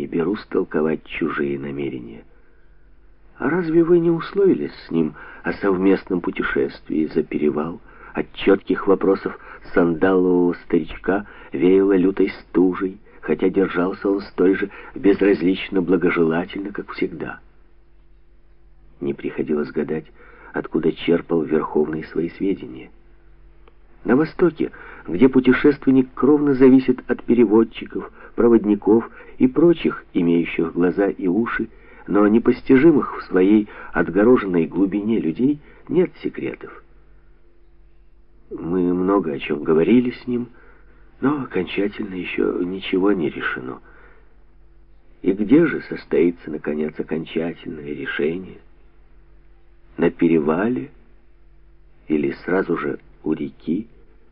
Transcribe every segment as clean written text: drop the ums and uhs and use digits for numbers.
берусь толковать чужие намерения. А разве вы не условились с ним о совместном путешествии за перевал? От четких вопросов сандалового старичка веяло лютой стужей, хотя держался он столь же безразлично благожелательно, как всегда. Не приходилось гадать, откуда черпал Верховный свои сведения. На Востоке, где путешественник кровно зависит от переводчиков, проводников и прочих, имеющих глаза и уши, но непостижимых в своей отгороженной глубине людей, нет секретов. Мы много о чем говорили с ним, но окончательно еще ничего не решено. И где же состоится, наконец, окончательное решение? На перевале или сразу же у реки?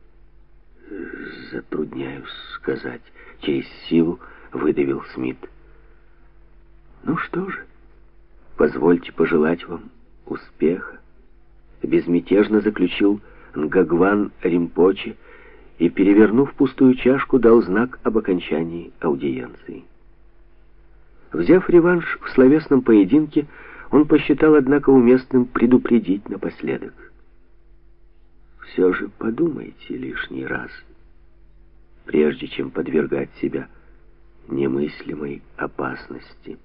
Затрудняюсь сказать, через силу выдавил Смит. Ну что же, позвольте пожелать вам успеха. Безмятежно заключил Нгагван Римпоче и, перевернув пустую чашку, дал знак об окончании аудиенции. Взяв реванш в словесном поединке, он посчитал, однако, уместным предупредить напоследок. Все же подумайте лишний раз, прежде чем подвергать себя немыслимой опасности.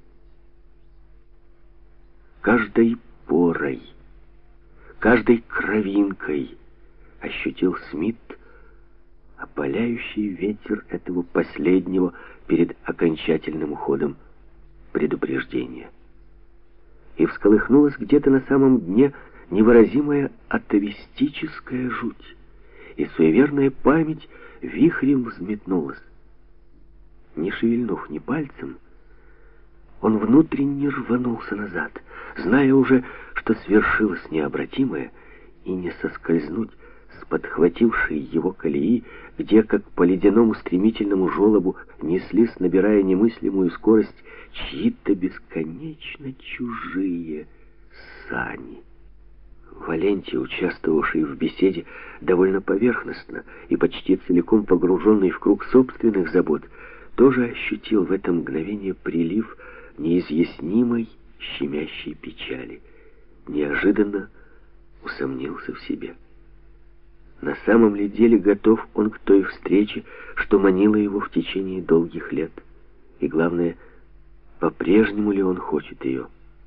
Каждой порой, каждой кровинкой ощутил Смит опаляющий ветер этого последнего перед окончательным уходом предупреждения. И всколыхнулась где-то на самом дне невыразимая атовистическая жуть, и суеверная память вихрем взметнулась. Не шевельнув ни пальцем, он внутренне рванулся назад, зная уже, что свершилось необратимое, и не соскользнуть с подхватившей его колеи, где, как по ледяному стремительному желобу, неслись, набирая немыслимую скорость, чьи-то бесконечно чужие сани. Валентий, участвовавший в беседе довольно поверхностно и почти целиком погруженный в круг собственных забот, тоже ощутил в это мгновение прилив неизъяснимой щемящей печали. Неожиданно усомнился в себе. На самом ли деле готов он к той встрече, что манила его в течение долгих лет? И главное, по-прежнему ли он хочет ее?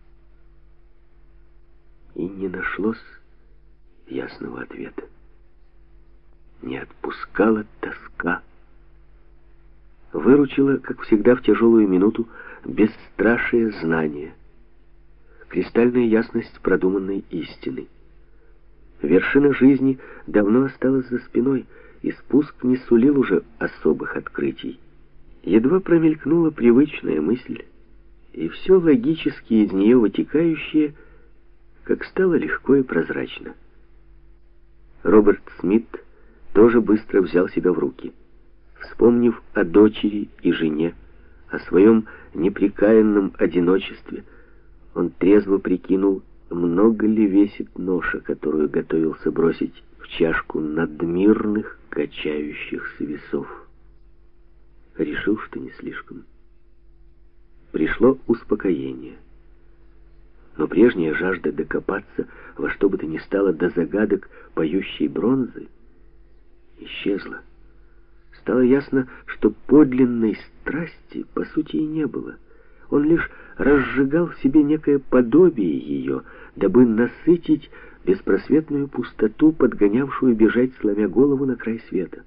И не нашлось ясного ответа. Не отпускала тоска. Выручила, как всегда в тяжелую минуту, бесстрашие знания, кристальная ясность продуманной истины. Вершина жизни давно осталась за спиной, и спуск не сулил уже особых открытий. Едва промелькнула привычная мысль, и все логически из нее вытекающее, как стало легко и прозрачно. Роберт Смит тоже быстро взял себя в руки. Вспомнив о дочери и жене, о своем непрекаянном одиночестве, он трезво прикинул, много ли весит ноша, которую готовился бросить в чашку надмирных качающихся весов. Решил, что не слишком. Пришло успокоение. Но прежняя жажда докопаться во что бы то ни стало до загадок поющей бронзы исчезла. Стало ясно, что подлинной страсти по сути и не было. Он лишь разжигал в себе некое подобие ее, дабы насытить беспросветную пустоту, подгонявшую бежать, сломя голову, на край света.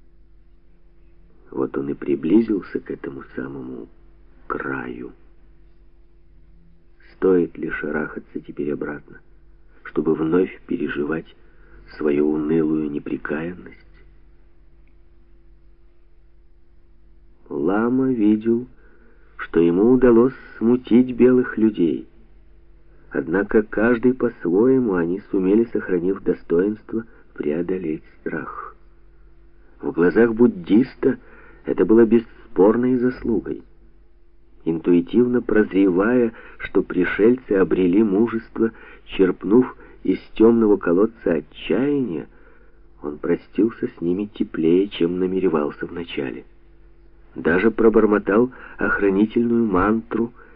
Вот он и приблизился к этому самому краю. Стоит ли шарахаться теперь обратно, чтобы вновь переживать свою унылую непрекаянность? Лама видел, что ему удалось смутить белых людей. Однако каждый по-своему они сумели, сохранив достоинство, преодолеть страх. В глазах буддиста это было бесспорной заслугой. Интуитивно прозревая, что пришельцы обрели мужество, черпнув из темного колодца отчаяния, он простился с ними теплее, чем намеревался вначале. даже пробормотал охранительную мантру